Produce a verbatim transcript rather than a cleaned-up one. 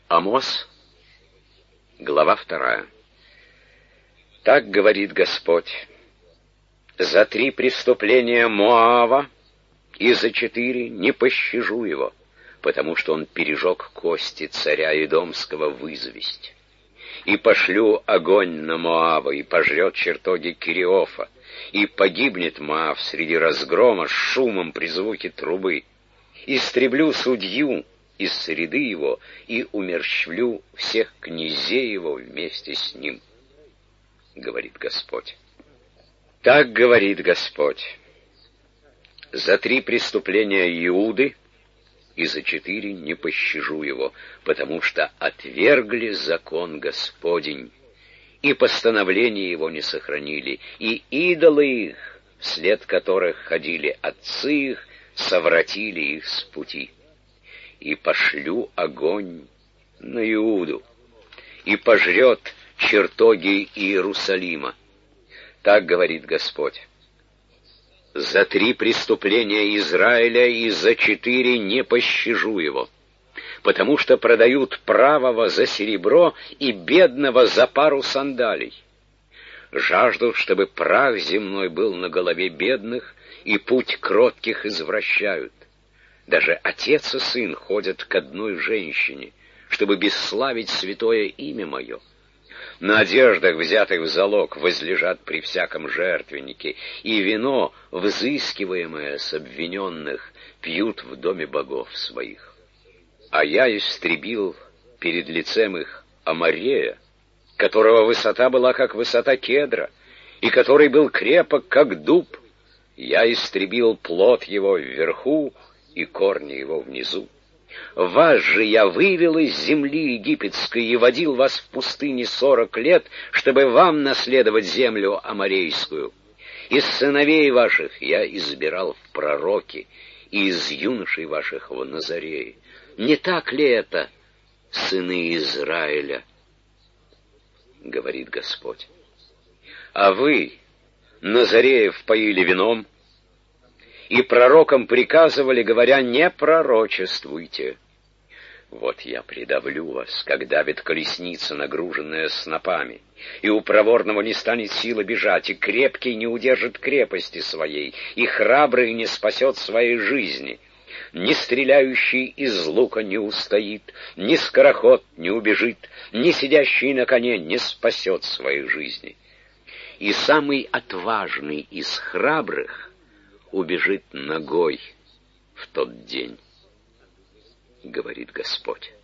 Амос, глава вторая. Так говорит Господь: за три преступления Моава и за четыре не пощажу его, потому что он пережег кости царя Идомского в известь. И пошлю огонь на Моава, и пожрет чертоги Кириофа, и погибнет Моав среди разгрома с шумом при звуке трубы. Истреблю судью из среды его, и умерщвлю всех князей его вместе с ним, говорит Господь. Так говорит Господь: за три преступления Иуды и за четыре не пощажу его, потому что отвергли закон Господень, и постановления его не сохранили, и идолы их, вслед которых ходили отцы их, совратили их с пути. И пошлю огонь на Иуду, и пожрет чертоги Иерусалима. Так говорит Господь: за три преступления Израиля и за четыре не пощажу его, потому что продают правого за серебро и бедного за пару сандалий. Жаждут, чтобы прах земной был на голове бедных, и путь кротких извращают. Даже отец и сын ходят к одной женщине, чтобы бесславить святое имя мое. На одеждах, взятых в залог, возлежат при всяком жертвеннике, и вино, взыскиваемое с обвиненных, пьют в доме богов своих. А я истребил перед лицем их Аморея, которого высота была, как высота кедра, и который был крепок, как дуб. Я истребил плод его вверху и корни его внизу. Вас же я вывел из земли египетской и водил вас в пустыне сорок лет, чтобы вам наследовать землю аморейскую. Из сыновей ваших я избирал в пророки, и из юношей ваших в Назарее. Не так ли это, сыны Израиля? Говорит Господь. А вы Назареев поили вином, и пророкам приказывали, говоря: не пророчествуйте. Вот я придавлю вас, как давит колесница, нагруженная снопами, и у проворного не станет силы бежать, и крепкий не удержит крепости своей, и храбрый не спасет своей жизни. Ни стреляющий из лука не устоит, ни скороход не убежит, ни сидящий на коне не спасет своей жизни. И самый отважный из храбрых убежит нагой в тот день, говорит Господь.